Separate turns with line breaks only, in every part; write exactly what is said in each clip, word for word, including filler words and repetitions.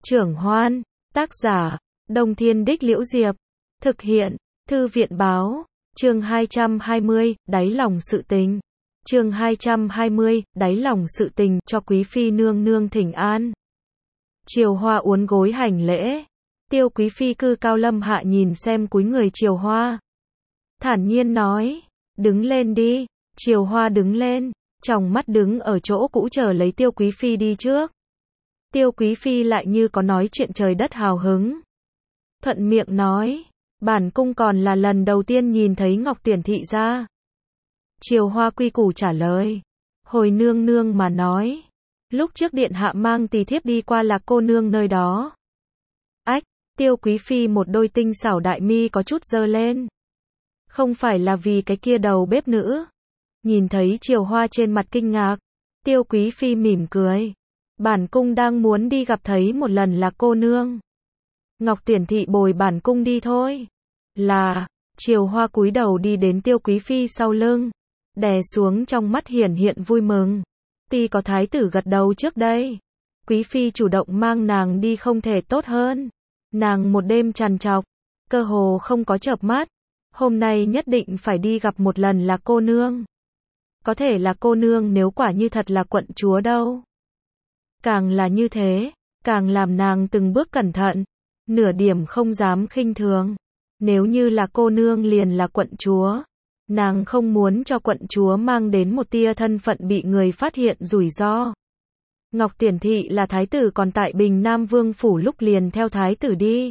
Trưởng Hoan, tác giả, Đông Thiên Đích Liễu Diệp, thực hiện, Thư viện Báo, chương hai trăm hai mươi, đáy lòng sự tình. Chương hai trăm hai mươi, đáy lòng sự tình, cho quý phi nương nương thỉnh an. Triều Hoa uốn gối hành lễ. Tiêu quý phi cư cao lâm hạ nhìn xem cúi người Triều Hoa. Thản nhiên nói, đứng lên đi. Triều Hoa đứng lên, tròng mắt đứng ở chỗ cũ chờ lấy Tiêu quý phi đi trước. Tiêu quý phi lại như có nói chuyện trời đất hào hứng. Thuận miệng nói, bản cung còn là lần đầu tiên nhìn thấy Ngọc Tuyển thị ra. Triều Hoa quy củ trả lời, hồi nương nương mà nói, lúc trước điện hạ mang tỳ thiếp đi qua Lạc cô nương nơi đó. Ách, Tiêu quý phi một đôi tinh xảo đại mi có chút giơ lên. Không phải là vì cái kia đầu bếp nữ. Nhìn thấy Triều Hoa trên mặt kinh ngạc, Tiêu quý phi mỉm cười. Bản cung đang muốn đi gặp thấy một lần Lạc cô nương. Ngọc Tuyển thị bồi bản cung đi thôi. Là, Triều Hoa cúi đầu đi đến Tiêu quý phi sau lưng, đè xuống trong mắt hiển hiện vui mừng. Tuy có thái tử gật đầu trước đây, quý phi chủ động mang nàng đi không thể tốt hơn. Nàng một đêm trằn trọc, cơ hồ không có chợp mắt. Hôm nay nhất định phải đi gặp một lần Lạc cô nương. Có thể là cô nương nếu quả như thật là quận chúa đâu. Càng là như thế, càng làm nàng từng bước cẩn thận, nửa điểm không dám khinh thường. Nếu như là cô nương liền là quận chúa, nàng không muốn cho quận chúa mang đến một tia thân phận bị người phát hiện rủi ro. Ngọc Tuyển thị là thái tử còn tại Bình Nam Vương phủ lúc liền theo thái tử đi.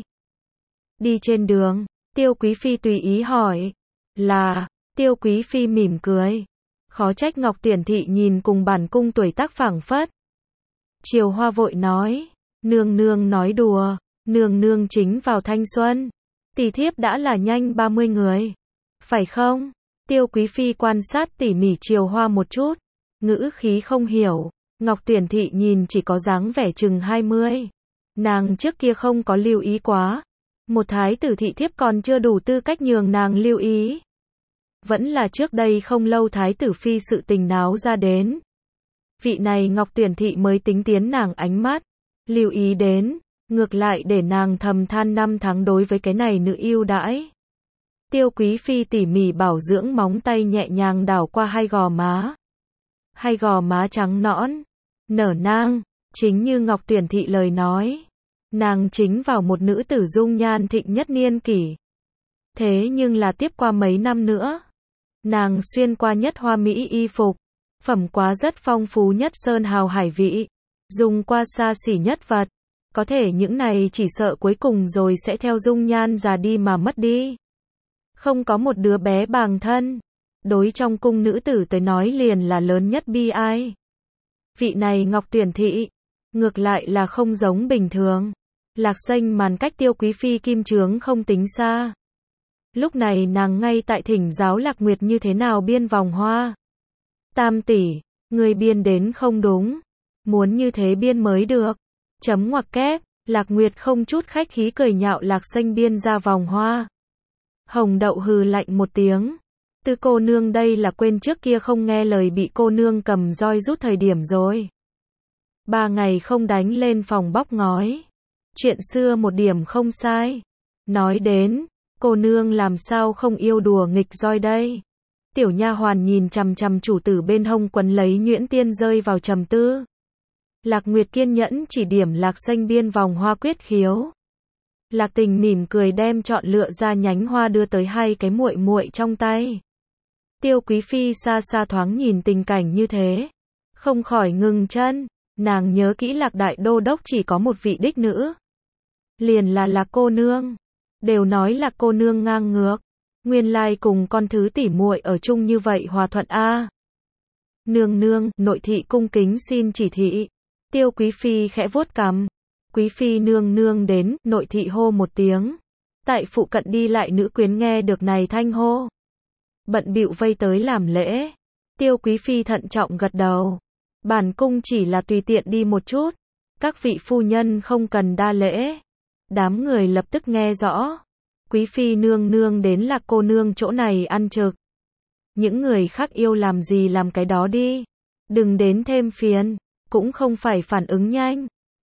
Đi trên đường, Tiêu quý phi tùy ý hỏi, là, Tiêu quý phi mỉm cười. Khó trách Ngọc Tuyển thị nhìn cùng bản cung tuổi tác phảng phất. Triều Hoa vội nói, nương nương nói đùa, nương nương chính vào thanh xuân. Tỳ thiếp đã là nhanh ba mươi người. Phải không? Tiêu quý phi quan sát tỉ mỉ Triều Hoa một chút, ngữ khí không hiểu. Ngọc Tuyển thị nhìn chỉ có dáng vẻ chừng hai mươi. Nàng trước kia không có lưu ý quá. Một thái tử thị thiếp còn chưa đủ tư cách nhường nàng lưu ý. Vẫn là trước đây không lâu thái tử phi sự tình náo ra đến. Vị này Ngọc Tuyển thị mới tính tiến nàng ánh mắt, lưu ý đến, ngược lại để nàng thầm than năm tháng đối với cái này nữ ưu đãi. Tiêu quý phi tỉ mỉ bảo dưỡng móng tay nhẹ nhàng đảo qua hai gò má. Hai gò má trắng nõn, nở nang, chính như Ngọc Tuyển thị lời nói. Nàng chính vào một nữ tử dung nhan thịnh nhất niên kỷ. Thế nhưng là tiếp qua mấy năm nữa, nàng xuyên qua nhất hoa mỹ y phục, phẩm quá rất phong phú nhất sơn hào hải vị, dùng qua xa xỉ nhất vật. Có thể những này chỉ sợ cuối cùng rồi sẽ theo dung nhan già đi mà mất đi. Không có một đứa bé bàng thân. Đối trong cung nữ tử tới nói liền là lớn nhất bi ai. Vị này Ngọc Tuyển thị, ngược lại là không giống bình thường. Lạc xanh màn cách Tiêu quý phi kim trướng không tính xa. Lúc này nàng ngay tại thỉnh giáo Lạc Nguyệt như thế nào biên vòng hoa. Tam tỷ, người biên đến không đúng. Muốn như thế biên mới được. Chấm ngoặc kép, Lạc Nguyệt không chút khách khí cười nhạo Lạc xanh biên ra vòng hoa. Hồng Đậu hừ lạnh một tiếng. Tư cô nương đây là quên trước kia không nghe lời bị cô nương cầm roi rút thời điểm rồi. Ba ngày không đánh lên phòng bóc ngói. Chuyện xưa một điểm không sai. Nói đến, cô nương làm sao không yêu đùa nghịch roi đây. Tiểu nha hoàn nhìn chằm chằm chủ tử bên hông quấn lấy nhuyễn tiên rơi vào trầm tư. Lạc Nguyệt kiên nhẫn chỉ điểm Lạc xanh biên vòng hoa quyết khiếu. Lạc Tình mỉm cười đem chọn lựa ra nhánh hoa đưa tới hai cái muội muội trong tay. Tiêu quý phi xa xa thoáng nhìn tình cảnh như thế, không khỏi ngừng chân. Nàng nhớ kỹ Lạc đại đô đốc chỉ có một vị đích nữ, liền là Lạc cô nương. Đều nói Lạc cô nương ngang ngược, nguyên lai cùng con thứ tỉ muội ở chung như vậy hòa thuận a. À. Nương nương, nội thị cung kính xin chỉ thị. Tiêu quý phi khẽ vuốt cằm. Quý phi nương nương đến, nội thị hô một tiếng. Tại phụ cận đi lại nữ quyến nghe được này thanh hô, bận bịu vây tới làm lễ. Tiêu quý phi thận trọng gật đầu. Bản cung chỉ là tùy tiện đi một chút, các vị phu nhân không cần đa lễ. Đám người lập tức nghe rõ. Quý phi nương nương đến Lạc cô nương chỗ này ăn trực. Những người khác yêu làm gì làm cái đó đi. Đừng đến thêm phiền. Cũng không phải phản ứng nhanh.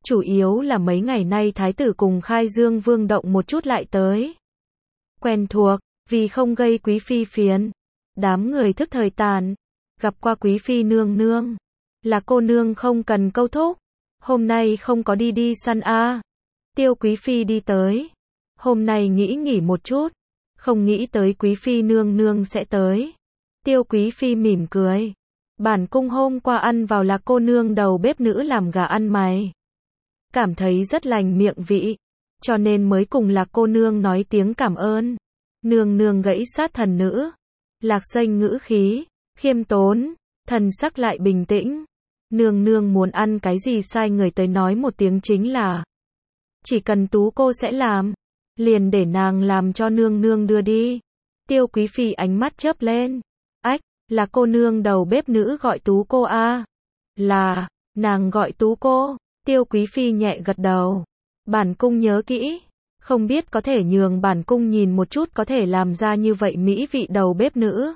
chủ yếu là mấy ngày nay thái tử cùng Khai Dương Vương động một chút lại tới. Quen thuộc, vì không gây quý phi phiền. Đám người thức thời tàn, gặp qua quý phi nương nương. Là cô nương không cần câu thúc. Hôm nay không có đi đi săn a à. Tiêu quý phi đi tới. Hôm nay nghĩ nghỉ một chút. Không nghĩ tới quý phi nương nương sẽ tới. Tiêu quý phi mỉm cười. Bản cung hôm qua ăn vào là cô nương đầu bếp nữ làm gà ăn mày. Cảm thấy rất lành miệng vị. Cho nên mới cùng là cô nương nói tiếng cảm ơn. Nương nương gãy sát thần nữ. Lạc Xanh ngữ khí, khiêm tốn, thần sắc lại bình tĩnh. Nương nương muốn ăn cái gì sai người tới nói một tiếng chính là. Chỉ cần tú cô sẽ làm. Liền để nàng làm cho nương nương đưa đi. Tiêu quý phi ánh mắt chớp lên. Ách, là cô nương đầu bếp nữ gọi tú cô a à? Là, nàng gọi tú cô. Tiêu quý phi nhẹ gật đầu. Bản cung nhớ kỹ. Không biết có thể nhường bản cung nhìn một chút có thể làm ra như vậy mỹ vị đầu bếp nữ.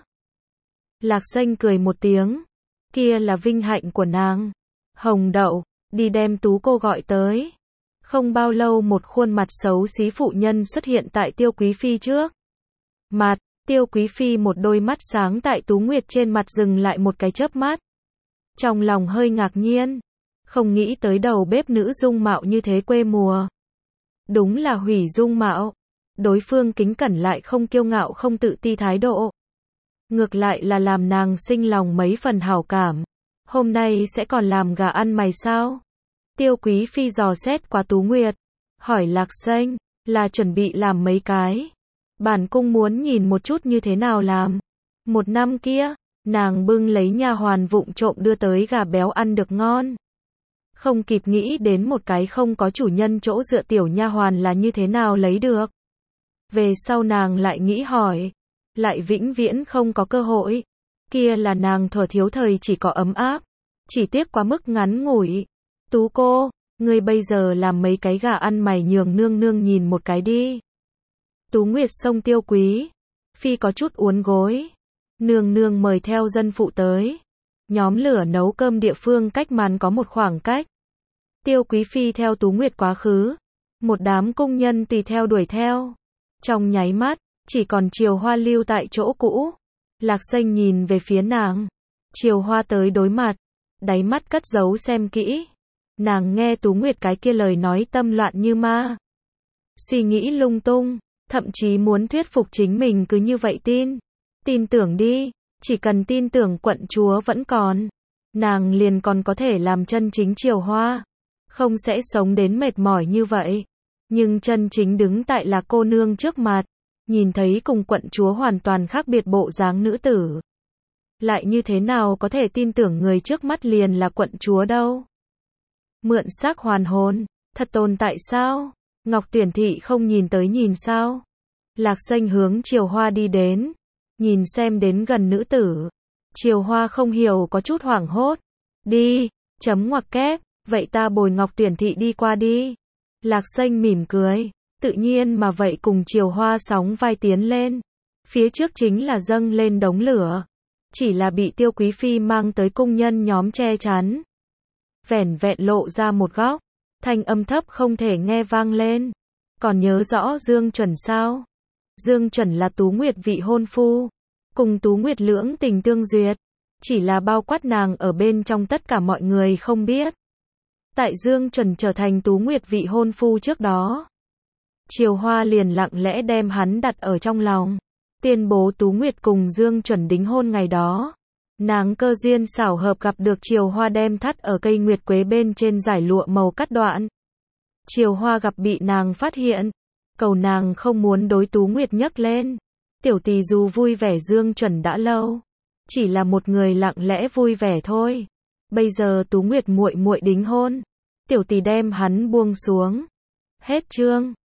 Lạc Xanh cười một tiếng. Kia là vinh hạnh của nàng. Hồng Đậu, đi đem tú cô gọi tới. Không bao lâu một khuôn mặt xấu xí phụ nhân xuất hiện tại Tiêu quý phi trước. Mặt, Tiêu quý phi một đôi mắt sáng tại Tú Nguyệt trên mặt dừng lại một cái chớp mắt. Trong lòng hơi ngạc nhiên. Không nghĩ tới đầu bếp nữ dung mạo như thế quê mùa. Đúng là hủy dung mạo. Đối phương kính cẩn lại không kiêu ngạo không tự ti thái độ. Ngược lại là làm nàng sinh lòng mấy phần hảo cảm. Hôm nay sẽ còn làm gà ăn mày sao? Tiêu quý phi dò xét qua Tú Nguyệt. Hỏi Lạc Xanh, là chuẩn bị làm mấy cái. Bản cung muốn nhìn một chút như thế nào làm. Một năm kia, nàng bưng lấy nha hoàn vụng trộm đưa tới gà béo ăn được ngon. Không kịp nghĩ đến một cái không có chủ nhân chỗ dựa tiểu nha hoàn là như thế nào lấy được. Về sau nàng lại nghĩ hỏi. Lại vĩnh viễn không có cơ hội. Kia là nàng thuở thiếu thời chỉ có ấm áp. Chỉ tiếc quá mức ngắn ngủi. Tú cô, ngươi bây giờ làm mấy cái gà ăn mày nhường nương nương nhìn một cái đi. Tú Nguyệt xông Tiêu quý phi có chút uốn gối. Nương nương mời theo dân phụ tới. Nhóm lửa nấu cơm địa phương cách màn có một khoảng cách. Tiêu quý phi theo Tú Nguyệt quá khứ. Một đám cung nhân tùy theo đuổi theo. Trong nháy mắt, chỉ còn Triều Hoa lưu tại chỗ cũ. Lạc Xanh nhìn về phía nàng. Triều Hoa tới đối mặt. Đáy mắt cất giấu xem kỹ. Nàng nghe Tú Nguyệt cái kia lời nói tâm loạn như ma. Suy nghĩ lung tung. Thậm chí muốn thuyết phục chính mình cứ như vậy tin. Tin tưởng đi. Chỉ cần tin tưởng quận chúa vẫn còn. Nàng liền còn có thể làm chân chính Triều Hoa. Không sẽ sống đến mệt mỏi như vậy. Nhưng chân chính đứng tại là cô nương trước mặt. Nhìn thấy cùng quận chúa hoàn toàn khác biệt bộ dáng nữ tử. Lại như thế nào có thể tin tưởng người trước mắt liền là quận chúa đâu. Mượn xác hoàn hồn. Thật tồn tại sao? Ngọc Tuyển Thị không nhìn tới nhìn sao? Lạc Xanh hướng Triều Hoa đi đến. Nhìn xem đến gần nữ tử. Triều Hoa không hiểu có chút hoảng hốt. Đi, chấm ngoặc kép, vậy ta bồi Ngọc Tuyển Thị đi qua đi. Lạc Xanh mỉm cười. Tự nhiên mà vậy cùng Triều Hoa sóng vai tiến lên. Phía trước chính là dâng lên đống lửa. Chỉ là bị Tiêu quý phi mang tới cung nhân nhóm che chắn. Vẻn vẹn lộ ra một góc. Thanh âm thấp không thể nghe vang lên. Còn nhớ rõ Dương Chuẩn sao? Dương Chuẩn là Tú Nguyệt vị hôn phu. Cùng Tú Nguyệt lưỡng tình tương duyệt. Chỉ là bao quát nàng ở bên trong tất cả mọi người không biết. Tại Dương Chuẩn trở thành Tú Nguyệt vị hôn phu trước đó. Triều Hoa liền lặng lẽ đem hắn đặt ở trong lòng. Tuyên bố Tú Nguyệt cùng Dương Chuẩn đính hôn ngày đó. Nàng cơ duyên xảo hợp gặp được Triều Hoa đem thắt ở cây nguyệt quế bên trên giải lụa màu cắt đoạn. Triều Hoa gặp bị nàng phát hiện. Cầu nàng không muốn đối Tú Nguyệt nhấc lên. Tiểu tỳ dù vui vẻ Dương Chuẩn đã lâu. Chỉ là một người lặng lẽ vui vẻ thôi. Bây giờ Tú Nguyệt muội muội đính hôn. Tiểu tỳ đem hắn buông xuống. Hết chương.